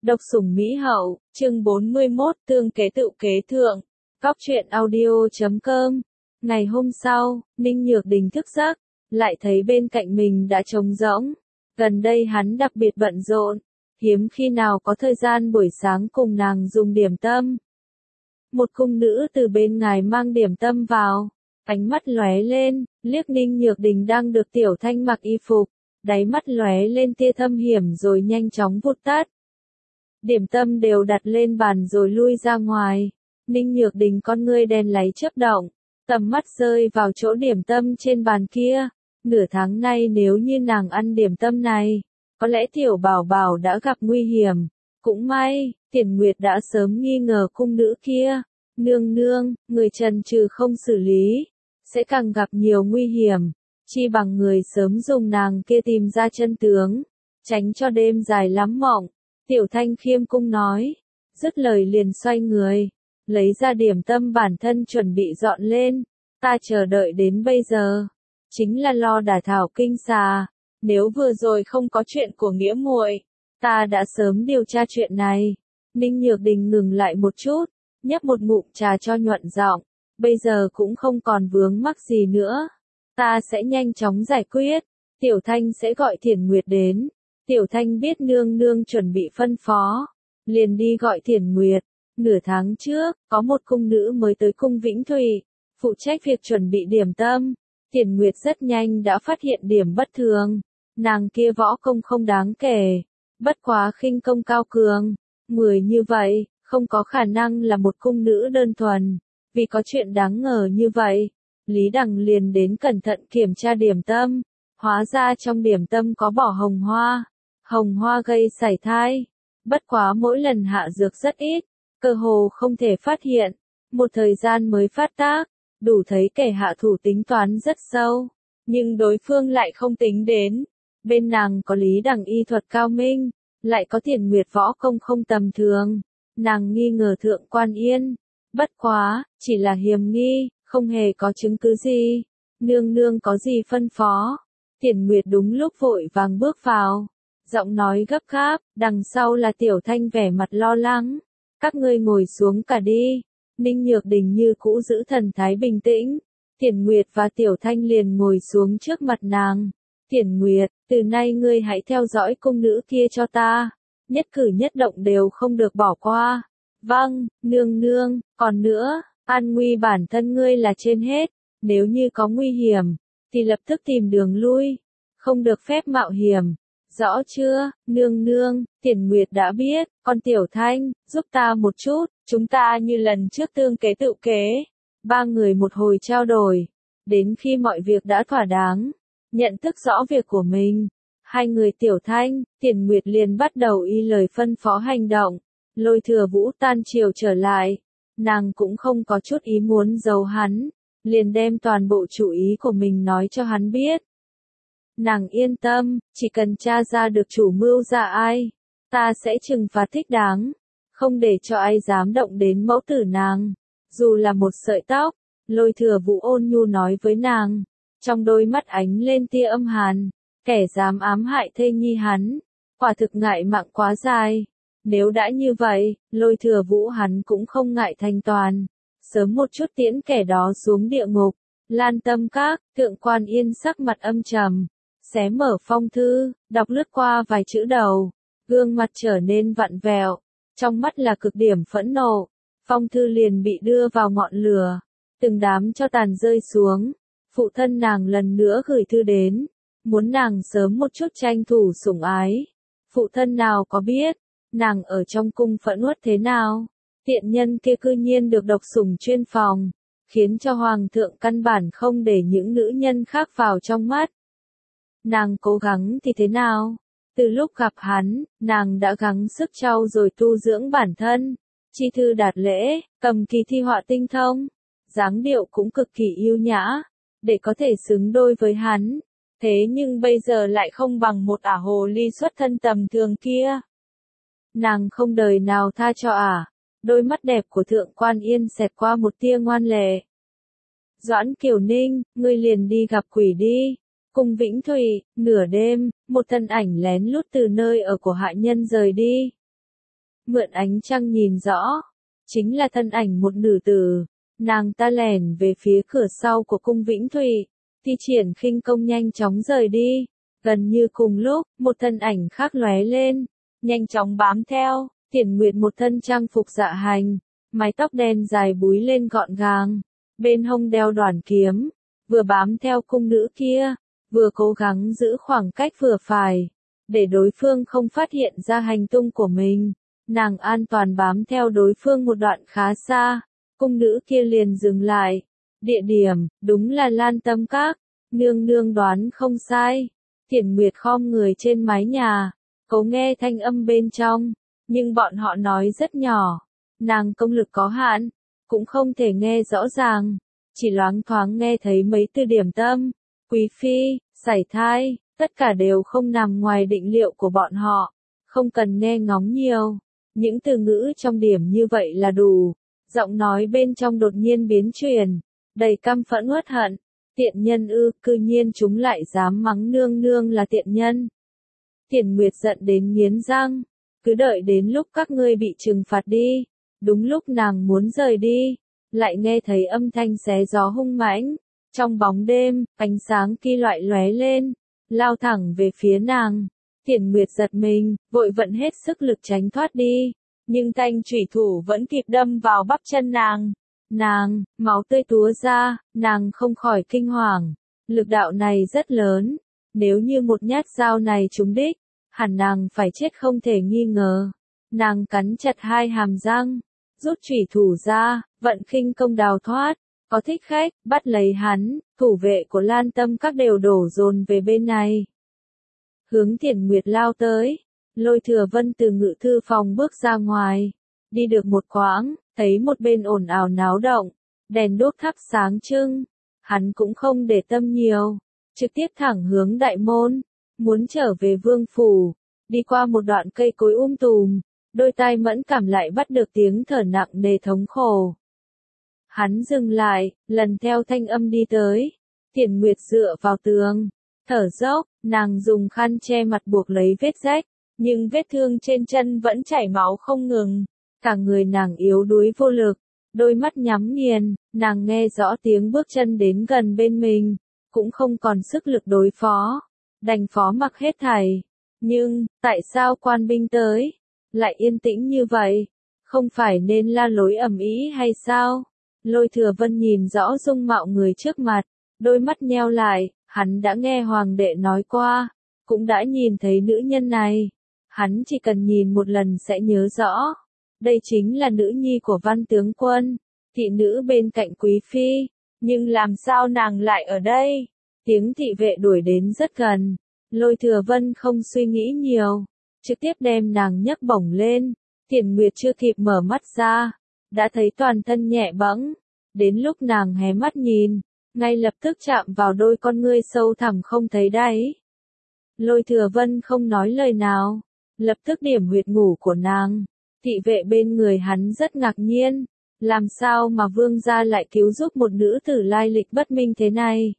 Độc sủng Mỹ hậu, chương 41, tương kế tự kế thượng. Góc truyện audio.com. Ngày hôm sau, Ninh Nhược Đình thức giấc, lại thấy bên cạnh mình đã trống rỗng. Gần đây hắn đặc biệt bận rộn, hiếm khi nào có thời gian buổi sáng cùng nàng dùng điểm tâm. Một cung nữ từ bên ngài mang điểm tâm vào, ánh mắt lóe lên, liếc Ninh Nhược Đình đang được Tiểu Thanh mặc y phục, đáy mắt lóe lên tia thâm hiểm rồi nhanh chóng vụt tắt. Điểm tâm đều đặt lên bàn rồi lui ra ngoài. Ninh Nhược Đình con ngươi đen láy chớp động, tầm mắt rơi vào chỗ điểm tâm trên bàn kia. Nửa tháng nay nếu như nàng ăn điểm tâm này, có lẽ Tiểu Bảo Bảo đã gặp nguy hiểm. Cũng may, Tiền Nguyệt đã sớm nghi ngờ cung nữ kia. Nương nương, người trần trừ không xử lý, sẽ càng gặp nhiều nguy hiểm. Chi bằng người sớm dùng nàng kia tìm ra chân tướng, tránh cho đêm dài lắm mộng. Tiểu Thanh khiêm cung nói, dứt lời liền xoay người, lấy ra điểm tâm bản thân chuẩn bị dọn lên. Ta chờ đợi đến bây giờ, chính là lo đả thảo kinh xà. Nếu vừa rồi không có chuyện của nghĩa muội, ta đã sớm điều tra chuyện này. Ninh Nhược Đình ngừng lại một chút, nhấp một ngụm trà cho nhuận giọng. Bây giờ cũng không còn vướng mắc gì nữa, ta sẽ nhanh chóng giải quyết. Tiểu Thanh sẽ gọi Thiển Nguyệt đến. Tiểu Thanh biết nương nương chuẩn bị phân phó, liền đi gọi Thiển Nguyệt. Nửa tháng trước, có một cung nữ mới tới cung Vĩnh Thủy, phụ trách việc chuẩn bị điểm tâm. Thiển Nguyệt rất nhanh đã phát hiện điểm bất thường. Nàng kia võ công không đáng kể, bất quá khinh công cao cường. Người như vậy, không có khả năng là một cung nữ đơn thuần. Vì có chuyện đáng ngờ như vậy, Lý Đằng liền đến cẩn thận kiểm tra điểm tâm. Hóa ra trong điểm tâm có bỏ hồng hoa. Hồng hoa gây sảy thai. Bất quá mỗi lần hạ dược rất ít, cơ hồ không thể phát hiện. Một thời gian mới phát tác, đủ thấy kẻ hạ thủ tính toán rất sâu. Nhưng đối phương lại không tính đến. Bên nàng có Lý Đằng y thuật cao minh, lại có Thiển Nguyệt võ công không tầm thường. Nàng nghi ngờ Thượng Quan Yên. Bất quá, chỉ là hiềm nghi, không hề có chứng cứ gì. Nương nương có gì phân phó? Thiển Nguyệt đúng lúc vội vàng bước vào. Giọng nói gấp gáp, đằng sau là Tiểu Thanh vẻ mặt lo lắng. Các ngươi ngồi xuống cả đi. Ninh Nhược Đình như cũ giữ thần thái bình tĩnh. Thiển Nguyệt và Tiểu Thanh liền ngồi xuống trước mặt nàng. Thiển Nguyệt, từ nay ngươi hãy theo dõi cung nữ kia cho ta. Nhất cử nhất động đều không được bỏ qua. Vâng, nương nương, còn nữa, an nguy bản thân ngươi là trên hết. Nếu như có nguy hiểm, thì lập tức tìm đường lui. Không được phép mạo hiểm. Rõ chưa, nương nương? Thiển Nguyệt đã biết. Con Tiểu Thanh, giúp ta một chút, chúng ta như lần trước tương kế tự kế. Ba người một hồi trao đổi, đến khi mọi việc đã thỏa đáng, nhận thức rõ việc của mình, hai người Tiểu Thanh, Thiển Nguyệt liền bắt đầu y lời phân phó hành động. Lôi Thừa Vũ tan chiều trở lại, nàng cũng không có chút ý muốn giấu hắn, liền đem toàn bộ chủ ý của mình nói cho hắn biết. Nàng yên tâm, chỉ cần tra ra được chủ mưu ra ai, ta sẽ trừng phạt thích đáng, không để cho ai dám động đến mẫu tử nàng, dù là một sợi tóc. Lôi Thừa Vũ ôn nhu nói với nàng, trong đôi mắt ánh lên tia âm hàn. Kẻ dám ám hại thê nhi hắn, quả thực ngại mạng quá dài. Nếu đã như vậy, Lôi Thừa Vũ hắn cũng không ngại thanh toàn, sớm một chút tiễn kẻ đó xuống địa ngục. Lan Tâm Các, Thượng Quan Yên sắc mặt âm trầm, xé mở phong thư, đọc lướt qua vài chữ đầu, gương mặt trở nên vặn vẹo, trong mắt là cực điểm phẫn nộ. Phong thư liền bị đưa vào ngọn lửa, từng đám cho tàn rơi xuống. Phụ thân nàng lần nữa gửi thư đến, muốn nàng sớm một chút tranh thủ sủng ái. Phụ thân nào có biết, nàng ở trong cung phẫn uất thế nào. Tiện nhân kia cư nhiên được độc sủng chuyên phòng, khiến cho hoàng thượng căn bản không để những nữ nhân khác vào trong mắt. Nàng cố gắng thì thế nào? Từ lúc gặp hắn, nàng đã gắng sức trau dồi tu dưỡng bản thân, chi thư đạt lễ, cầm kỳ thi họa tinh thông, dáng điệu cũng cực kỳ yêu nhã, để có thể xứng đôi với hắn. Thế nhưng bây giờ lại không bằng một ả hồ ly xuất thân tầm thường kia. Nàng không đời nào tha cho ả. Đôi mắt đẹp của Thượng Quan Yên xẹt qua một tia ngoan lệ. Doãn Kiều Ninh, ngươi liền đi gặp quỷ đi. Cung Vĩnh Thủy, nửa đêm, một thân ảnh lén lút từ nơi ở của hạ nhân rời đi. mượn ánh trăng nhìn rõ, chính là thân ảnh một nữ tử. Nàng ta lẻn về phía cửa sau của cung Vĩnh Thụy, thi triển khinh công nhanh chóng rời đi. Gần như cùng lúc, một thân ảnh khác lóe lên, nhanh chóng bám theo. Thiển Nguyệt một thân trang phục dạ hành, mái tóc đen dài búi lên gọn gàng, bên hông đeo đoản kiếm, vừa bám theo cung nữ kia, vừa cố gắng giữ khoảng cách vừa phải, để đối phương không phát hiện ra hành tung của mình. Nàng an toàn bám theo đối phương một đoạn khá xa, cung nữ kia liền dừng lại. Địa điểm, đúng là Lan Tâm Các, nương nương đoán không sai. Thiển Nguyệt khom người trên mái nhà, cố nghe thanh âm bên trong, nhưng bọn họ nói rất nhỏ, nàng công lực có hạn, cũng không thể nghe rõ ràng, chỉ loáng thoáng nghe thấy mấy từ điểm tâm, quý phi, sảy thai, tất cả đều không nằm ngoài định liệu của bọn họ, không cần nghe ngóng nhiều, những từ ngữ trong điểm như vậy là đủ. Giọng nói bên trong đột nhiên biến chuyển, đầy căm phẫn uất hận. Tiện nhân ư, cư nhiên chúng lại dám mắng nương nương là tiện nhân. Thiển Nguyệt giận đến nghiến răng, cứ đợi đến lúc các ngươi bị trừng phạt đi. Đúng lúc nàng muốn rời đi, lại nghe thấy âm thanh xé gió hung mãnh. Trong bóng đêm, ánh sáng kim loại lóe lên, lao thẳng về phía nàng. Thiển Nguyệt giật mình, vội vận hết sức lực tránh thoát đi, nhưng thanh chủy thủ vẫn kịp đâm vào bắp chân nàng. Máu tươi túa ra, nàng không khỏi kinh hoàng. Lực đạo này rất lớn, nếu như một nhát dao này trúng đích, hẳn nàng phải chết không thể nghi ngờ. Nàng cắn chặt hai hàm răng, rút chủy thủ ra, vận khinh công đào thoát. Có thích khách, bắt lấy hắn, thủ vệ của Lan Tâm Các đều đổ dồn về bên này. Hướng Thiển Nguyệt lao tới, Lôi Thừa Vân từ ngự thư phòng bước ra ngoài, đi được một quãng, thấy một bên ồn ào náo động, đèn đuốc thắp sáng trưng, hắn cũng không để tâm nhiều, trực tiếp thẳng hướng đại môn, muốn trở về vương phủ, đi qua một đoạn cây cối tùm, đôi tai mẫn cảm lại bắt được tiếng thở nặng nề thống khổ. Hắn dừng lại, lần theo thanh âm đi tới, Thiển Nguyệt dựa vào tường, thở dốc, nàng dùng khăn che mặt buộc lấy vết rách, nhưng vết thương trên chân vẫn chảy máu không ngừng. Cả người nàng yếu đuối vô lực, đôi mắt nhắm nghiền, nàng nghe rõ tiếng bước chân đến gần bên mình, cũng không còn sức lực đối phó, đành phó mặc hết thảy. Nhưng, tại sao quan binh tới, lại yên tĩnh như vậy? Không phải nên la lối ầm ĩ hay sao? Lôi Thừa Vân nhìn rõ dung mạo người trước mặt, đôi mắt nheo lại, hắn đã nghe hoàng đệ nói qua, cũng đã nhìn thấy nữ nhân này. Hắn chỉ cần nhìn một lần sẽ nhớ rõ. Đây chính là nữ nhi của Văn tướng quân, thị nữ bên cạnh quý phi, nhưng làm sao nàng lại ở đây? Tiếng thị vệ đuổi đến rất gần, Lôi Thừa Vân không suy nghĩ nhiều, trực tiếp đem nàng nhấc bổng lên. Thiển Nguyệt chưa kịp mở mắt ra, đã thấy toàn thân nhẹ bẫng, đến lúc nàng hé mắt nhìn, ngay lập tức chạm vào đôi con ngươi sâu thẳm không thấy đáy. Lôi Thừa Vân không nói lời nào, lập tức điểm huyệt ngủ của nàng. Thị vệ bên người hắn rất ngạc nhiên, làm sao mà vương gia lại cứu giúp một nữ tử lai lịch bất minh thế này?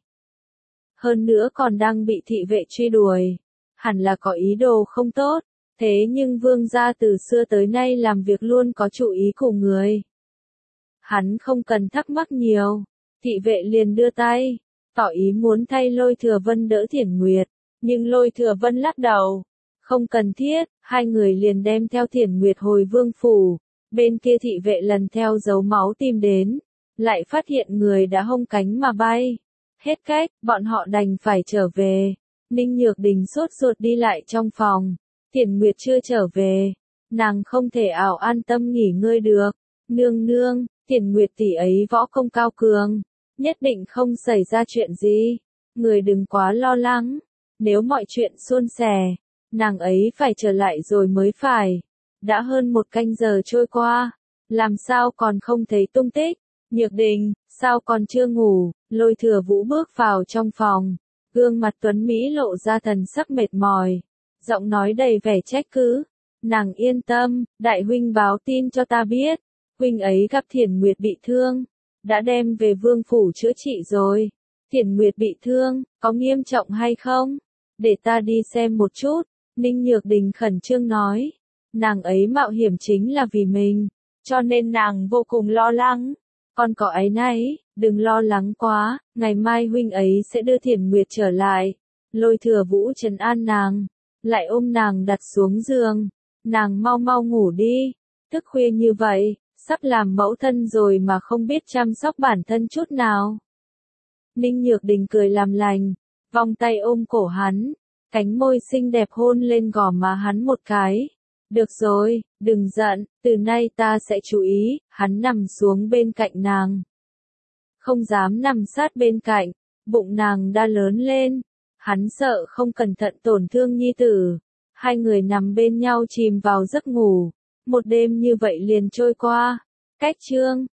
Hơn nữa còn đang bị thị vệ truy đuổi, hẳn là có ý đồ không tốt, thế nhưng vương gia từ xưa tới nay làm việc luôn có chủ ý của người. Hắn không cần thắc mắc nhiều, thị vệ liền đưa tay, tỏ ý muốn thay Lôi Thừa Vân đỡ Thiển Nguyệt, nhưng Lôi Thừa Vân lắc đầu. Không cần thiết, hai người liền đem theo Thiển Nguyệt hồi vương phủ, bên kia thị vệ lần theo dấu máu tìm đến, lại phát hiện người đã hông cánh mà bay. Hết cách, bọn họ đành phải trở về. Ninh Nhược Đình sốt ruột đi lại trong phòng, Thiển Nguyệt chưa trở về, nàng không thể ảo an tâm nghỉ ngơi được. Nương nương, Thiển Nguyệt tỷ ấy võ công cao cường, nhất định không xảy ra chuyện gì, người đừng quá lo lắng, nếu mọi chuyện suôn sẻ, nàng ấy phải trở lại rồi mới phải. Đã hơn 1 canh giờ trôi qua, làm sao còn không thấy tung tích? Nhược Đình, sao còn chưa ngủ? Lôi Thừa Vũ bước vào trong phòng, gương mặt tuấn mỹ lộ ra thần sắc mệt mỏi, giọng nói đầy vẻ trách cứ. Nàng yên tâm, đại huynh báo tin cho ta biết, huynh ấy gặp Thiển Nguyệt bị thương, đã đem về vương phủ chữa trị rồi. Thiển Nguyệt bị thương, có nghiêm trọng hay không? Để ta đi xem một chút. Ninh Nhược Đình khẩn trương nói. Nàng ấy mạo hiểm chính là vì mình, cho nên nàng vô cùng lo lắng. Con có áy náy, đừng lo lắng quá, ngày mai huynh ấy sẽ đưa Thiển Nguyệt trở lại. Lôi Thừa Vũ trấn an nàng, lại ôm nàng đặt xuống giường. Nàng mau mau ngủ đi, thức khuya như vậy, sắp làm mẫu thân rồi mà không biết chăm sóc bản thân chút nào. Ninh Nhược Đình cười làm lành, vòng tay ôm cổ hắn, cánh môi xinh đẹp hôn lên gò má hắn một cái. Được rồi, đừng giận, từ nay ta sẽ chú ý. Hắn nằm xuống bên cạnh nàng. Không dám nằm sát bên cạnh, bụng nàng đã lớn lên. Hắn sợ không cẩn thận tổn thương nhi tử. Hai người nằm bên nhau chìm vào giấc ngủ. Một đêm như vậy liền trôi qua. Cách chương